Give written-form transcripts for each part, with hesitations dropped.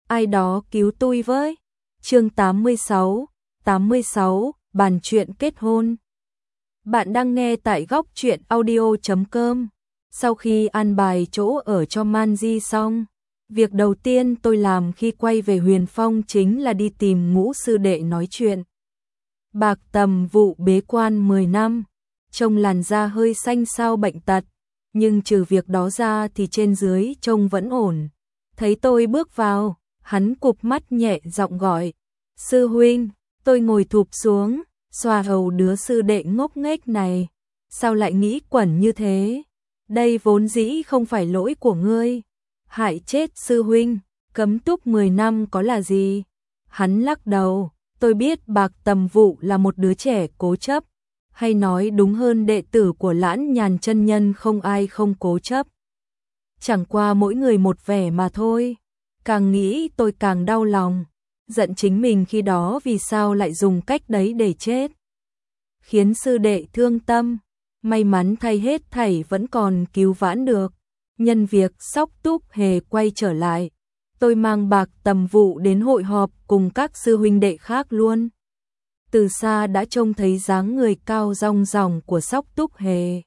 ai đó cứu tôi với. Chương 86, bàn chuyện kết hôn. Bạn đang nghe tại góc truyện audio.com. Sau khi an bài chỗ ở cho Manji xong, việc đầu tiên tôi làm khi quay về Huyền Phong chính là đi tìm Ngũ sư đệ nói chuyện. Bạc Tầm Vụ bế quan 10 năm, trông làn da hơi xanh xao bệnh tật, nhưng trừ việc đó ra thì trên dưới trông vẫn ổn. Thấy tôi bước vào, hắn cụp mắt nhẹ giọng gọi, sư huynh. Tôi ngồi thụp xuống, xoa hầu đứa sư đệ ngốc nghếch này, sao lại nghĩ quẩn như thế? Đây vốn dĩ không phải lỗi của ngươi, hại chết sư huynh, cấm túc 10 năm có là gì? Hắn lắc đầu, tôi biết Bạc Tầm Vụ là một đứa trẻ cố chấp, hay nói đúng hơn đệ tử của Lãn Nhàn chân nhân không ai không cố chấp. Chẳng qua mỗi người một vẻ mà thôi. Càng nghĩ tôi càng đau lòng, giận chính mình khi đó vì sao lại dùng cách đấy để chết. Khiến sư đệ thương tâm, may mắn thay hết thảy vẫn còn cứu vãn được. Nhân việc Sóc Túc Hề quay trở lại, tôi mang Bạc Tầm Vụ đến hội họp cùng các sư huynh đệ khác luôn. Từ xa đã trông thấy dáng người cao rong ròng của Sóc Túc Hề.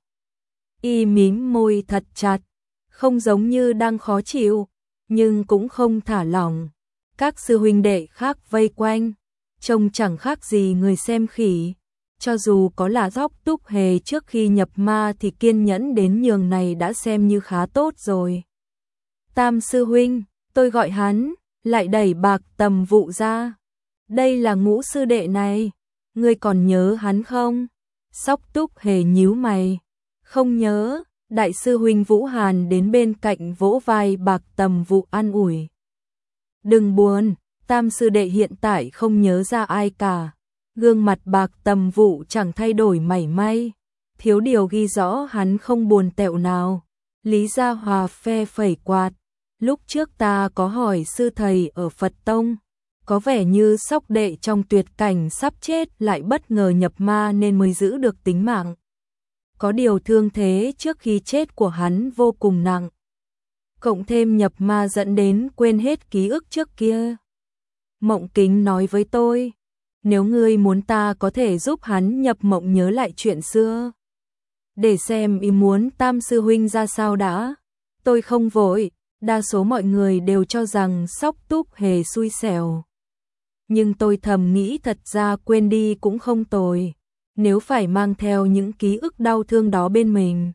Y mím môi thật chặt, không giống như đang khó chịu, nhưng cũng không thả lỏng. Các sư huynh đệ khác vây quanh, trông chẳng khác gì người xem khỉ. Cho dù có là Sóc Túc Hề trước khi nhập ma thì kiên nhẫn đến nhường này đã xem như khá tốt rồi. Tam sư huynh, tôi gọi hắn, lại đẩy Bạc Tầm Vụ ra. Đây là Ngũ sư đệ này, ngươi còn nhớ hắn không? Sóc Túc Hề nhíu mày, không nhớ. Đại sư huynh Vũ Hàn đến bên cạnh vỗ vai Bạc Tầm Vụ an ủi. Đừng buồn, tam sư đệ hiện tại không nhớ ra ai cả. Gương mặt Bạc Tầm Vụ chẳng thay đổi mảy may, thiếu điều ghi rõ hắn không buồn tẹo nào. Lý Gia Hòa phe phẩy quạt, lúc trước ta có hỏi sư thầy ở Phật Tông, có vẻ như Sóc đệ trong tuyệt cảnh sắp chết lại bất ngờ nhập ma nên mới giữ được tính mạng. Có điều thương thế trước khi chết của hắn vô cùng nặng, cộng thêm nhập ma dẫn đến quên hết ký ức trước kia. Mộng Kính nói với tôi, nếu ngươi muốn ta có thể giúp hắn nhập mộng nhớ lại chuyện xưa. Để xem ý muốn tam sư huynh ra sao đã. Tôi không vội, đa số mọi người đều cho rằng Sóc Túc Hề xui xẻo. Nhưng tôi thầm nghĩ thật ra quên đi cũng không tồi. Nếu phải mang theo những ký ức đau thương đó bên mình,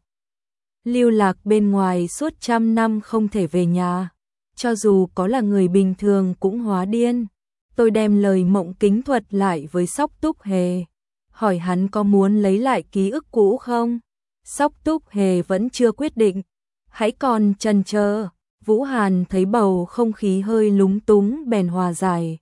lưu lạc bên ngoài suốt 100 năm không thể về nhà, cho dù có là người bình thường cũng hóa điên. Tôi đem lời Mộng Kính thuật lại với Sóc Túc Hề, hỏi hắn có muốn lấy lại ký ức cũ không. Sóc Túc Hề vẫn chưa quyết định, hãy còn chần chờ. Vũ Hàn thấy bầu không khí hơi lúng túng bèn hòa giải,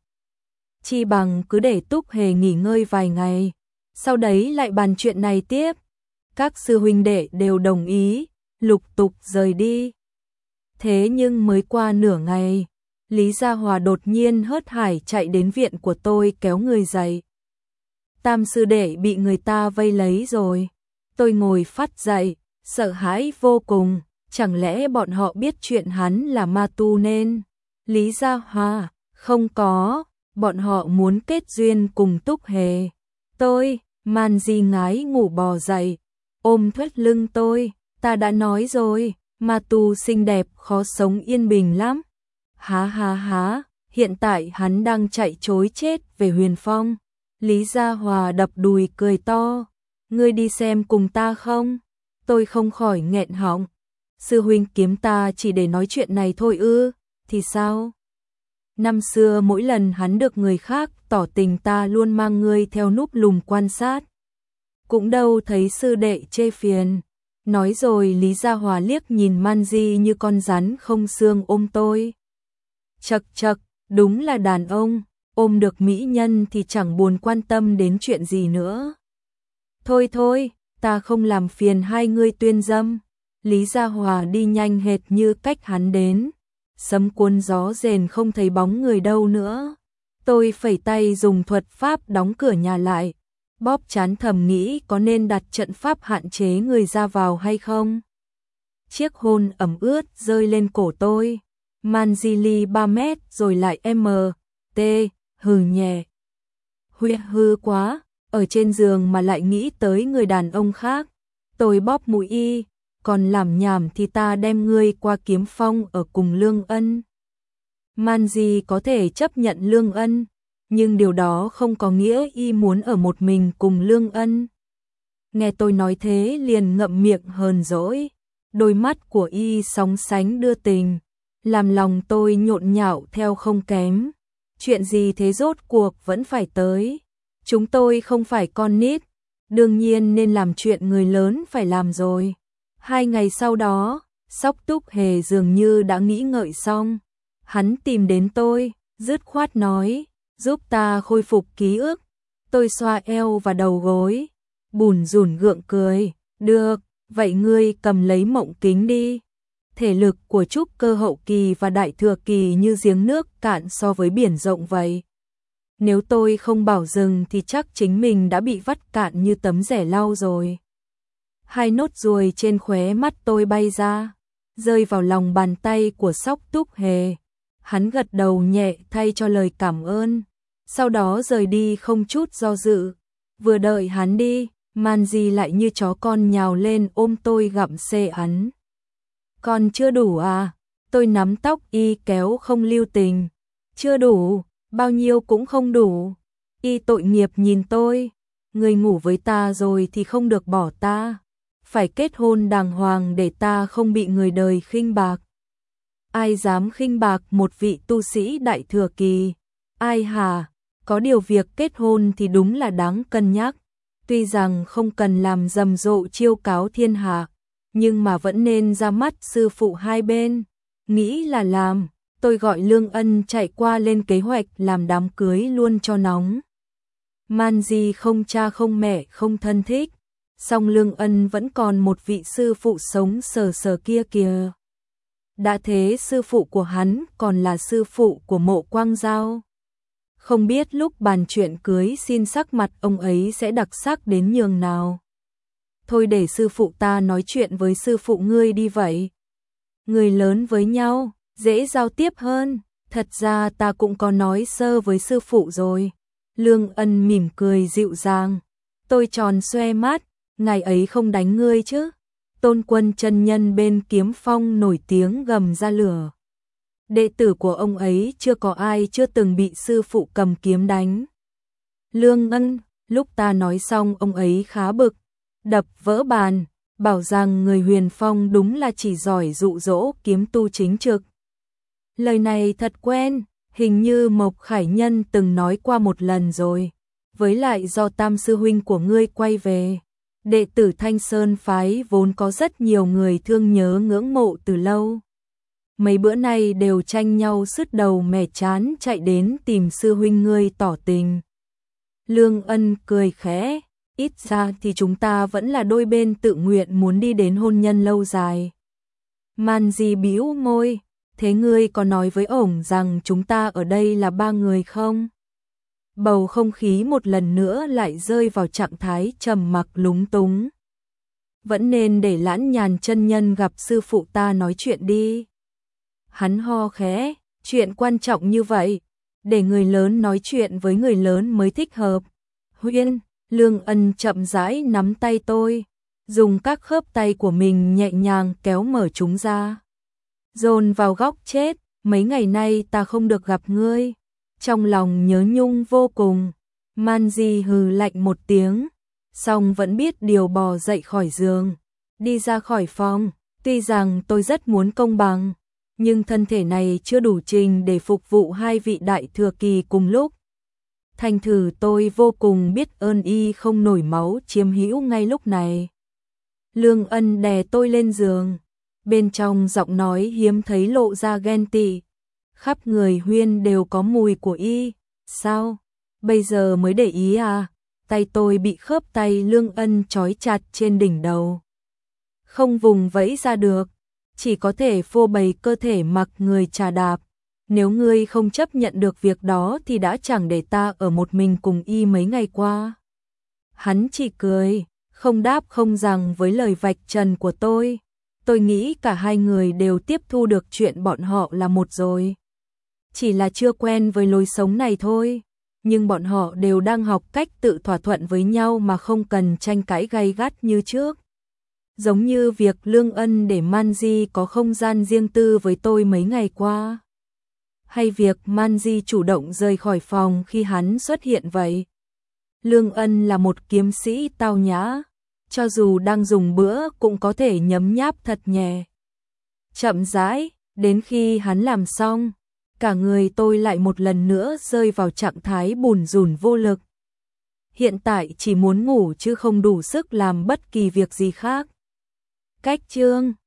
chi bằng cứ để Túc Hề nghỉ ngơi vài ngày, sau đấy lại bàn chuyện này tiếp. Các sư huynh đệ đều đồng ý, lục tục rời đi. Thế nhưng mới qua nửa ngày, Lý Gia Hòa đột nhiên hớt hải chạy đến viện của tôi kéo người dậy. Tam sư đệ bị người ta vây lấy rồi. Tôi ngồi phắt dậy, sợ hãi vô cùng, chẳng lẽ bọn họ biết chuyện hắn là ma tu nên? Lý Gia Hòa, không có, bọn họ muốn kết duyên cùng Túc Hề. Manji ngái ngủ bò dậy, ôm thắt lưng tôi, ta đã nói rồi, ma tu xinh đẹp khó sống yên bình lắm. Há, hiện tại hắn đang chạy trối chết về Huyền Phong. Lý Gia Hòa đập đùi cười to, ngươi đi xem cùng ta không? Tôi không khỏi nghẹn họng. Sư huynh kiếm ta chỉ để nói chuyện này thôi ư? Thì sao? Năm xưa mỗi lần hắn được người khác tỏ tình ta luôn mang ngươi theo núp lùm quan sát. Cũng đâu thấy sư đệ chê phiền. Nói rồi Lý Gia Hòa liếc nhìn Manji như con rắn không xương ôm tôi. Chậc, đúng là đàn ông, ôm được mỹ nhân thì chẳng buồn quan tâm đến chuyện gì nữa. Thôi, ta không làm phiền hai ngươi tuyên dâm. Lý Gia Hòa đi nhanh hệt như cách hắn đến. Sấm cuốn gió rền không thấy bóng người đâu nữa. Tôi phẩy tay dùng thuật pháp đóng cửa nhà lại, bóp trán thầm nghĩ có nên đặt trận pháp hạn chế người ra vào hay không. Chiếc hôn ẩm ướt rơi lên cổ tôi, Manzili 3 mét rồi lại MT, hừ nhẹ. Hư quá, ở trên giường mà lại nghĩ tới người đàn ông khác. Tôi bóp mũi y, còn làm nhảm thì ta đem ngươi qua Kiếm Phong ở cùng Lương Ân. Manji có thể chấp nhận Lương Ân, nhưng điều đó không có nghĩa y muốn ở một mình cùng Lương Ân. Nghe tôi nói thế liền ngậm miệng hờn dỗi, đôi mắt của y sóng sánh đưa tình, làm lòng tôi nhộn nhạo theo không kém. Chuyện gì thế rốt cuộc vẫn phải tới. Chúng tôi không phải con nít, đương nhiên nên làm chuyện người lớn phải làm rồi. 2 ngày sau đó, Sóc Túc Hề dường như đã nghĩ ngợi xong. Hắn tìm đến tôi, dứt khoát nói, giúp ta khôi phục ký ức. Tôi xoa eo và đầu gối, bủn rủn gượng cười, được, vậy ngươi cầm lấy mộng kính đi. Thể lực của trúc cơ hậu kỳ và đại thừa kỳ như giếng nước cạn so với biển rộng vậy. Nếu tôi không bảo dừng thì chắc chính mình đã bị vắt cạn như tấm rẻ lau rồi. 2 nốt ruồi trên khóe mắt tôi bay ra, rơi vào lòng bàn tay của Sóc Túc Hề. Hắn gật đầu nhẹ thay cho lời cảm ơn, sau đó rời đi không chút do dự. Vừa đợi hắn đi, Manji lại như chó con nhào lên ôm tôi gặm xê hắn. Còn chưa đủ à? Tôi nắm tóc y kéo không lưu tình. Chưa đủ, bao nhiêu cũng không đủ. Y tội nghiệp nhìn tôi, người ngủ với ta rồi thì không được bỏ ta. Phải kết hôn đàng hoàng để ta không bị người đời khinh bạc. Ai dám khinh bạc một vị tu sĩ đại thừa kỳ? Ai hả? Có điều việc kết hôn thì đúng là đáng cân nhắc. Tuy rằng không cần làm rầm rộ chiêu cáo thiên hạ, nhưng mà vẫn nên ra mắt sư phụ hai bên. Nghĩ là làm, tôi gọi Lương Ân chạy qua lên kế hoạch làm đám cưới luôn cho nóng. Manji không cha không mẹ không thân thích, song Lương Ân vẫn còn một vị sư phụ sống sờ sờ kia kìa. Đã thế sư phụ của hắn còn là sư phụ của Mộ Quang Giao. Không biết lúc bàn chuyện cưới xin sắc mặt ông ấy sẽ đặc sắc đến nhường nào. Thôi để sư phụ ta nói chuyện với sư phụ ngươi đi vậy. Người lớn với nhau, dễ giao tiếp hơn. Thật ra ta cũng có nói sơ với sư phụ rồi. Lương Ân mỉm cười dịu dàng. Tôi tròn xoe mắt, ngày ấy không đánh ngươi chứ? Tôn Quân chân nhân bên Kiếm Phong nổi tiếng gầm ra lửa. Đệ tử của ông ấy chưa có ai chưa từng bị sư phụ cầm kiếm đánh. Lương Ân, lúc ta nói xong ông ấy khá bực, đập vỡ bàn, bảo rằng người Huyền Phong đúng là chỉ giỏi dụ dỗ kiếm tu chính trực. Lời này thật quen, hình như Mộc Khải Nhân từng nói qua một lần rồi. Với lại do tam sư huynh của ngươi quay về, đệ tử Thanh Sơn phái vốn có rất nhiều người thương nhớ ngưỡng mộ từ lâu. Mấy bữa nay đều tranh nhau sứt đầu mẻ chán chạy đến tìm sư huynh ngươi tỏ tình. Lương Ân cười khẽ, ít ra thì chúng ta vẫn là đôi bên tự nguyện muốn đi đến hôn nhân lâu dài. Manji bĩu môi, thế ngươi có nói với ổng rằng chúng ta ở đây là 3 người không? Bầu không khí một lần nữa lại rơi vào trạng thái trầm mặc lúng túng. Vẫn nên để Lãn Nhàn chân nhân gặp sư phụ ta nói chuyện đi. Hắn ho khẽ, chuyện quan trọng như vậy, để người lớn nói chuyện với người lớn mới thích hợp. Huyên, Lương Ân chậm rãi nắm tay tôi, dùng các khớp tay của mình nhẹ nhàng kéo mở chúng ra. Dồn vào góc chết, mấy ngày nay ta không được gặp ngươi. Trong lòng nhớ nhung vô cùng. Manji hừ lạnh một tiếng, song vẫn biết điều bò dậy khỏi giường, đi ra khỏi phòng. Tuy rằng tôi rất muốn công bằng, nhưng thân thể này chưa đủ trình để phục vụ hai vị đại thừa kỳ cùng lúc. Thành thử tôi vô cùng biết ơn y không nổi máu chiếm hữu ngay lúc này. Lương Ân đè tôi lên giường, bên trong giọng nói hiếm thấy lộ ra ghen tị. Khắp người Huyên đều có mùi của y. Sao? Bây giờ mới để ý à? Tay tôi bị khớp tay Lương Ân trói chặt trên đỉnh đầu, không vùng vẫy ra được, chỉ có thể phô bày cơ thể mặc người trà đạp. Nếu ngươi không chấp nhận được việc đó thì đã chẳng để ta ở một mình cùng y mấy ngày qua. Hắn chỉ cười, không đáp không rằng với lời vạch trần của tôi. Tôi nghĩ cả hai người đều tiếp thu được chuyện bọn họ là một rồi. Chỉ là chưa quen với lối sống này thôi. Nhưng bọn họ đều đang học cách tự thỏa thuận với nhau mà không cần tranh cãi gay gắt như trước. Giống như việc Lương Ân để Manji có không gian riêng tư với tôi mấy ngày qua. Hay việc Manji chủ động rời khỏi phòng khi hắn xuất hiện vậy. Lương Ân là một kiếm sĩ tao nhã, cho dù đang dùng bữa cũng có thể nhấm nháp thật nhẹ. Chậm rãi, đến khi hắn làm xong, cả người tôi lại một lần nữa rơi vào trạng thái bủn rủn vô lực. Hiện tại chỉ muốn ngủ chứ không đủ sức làm bất kỳ việc gì khác. Cách chương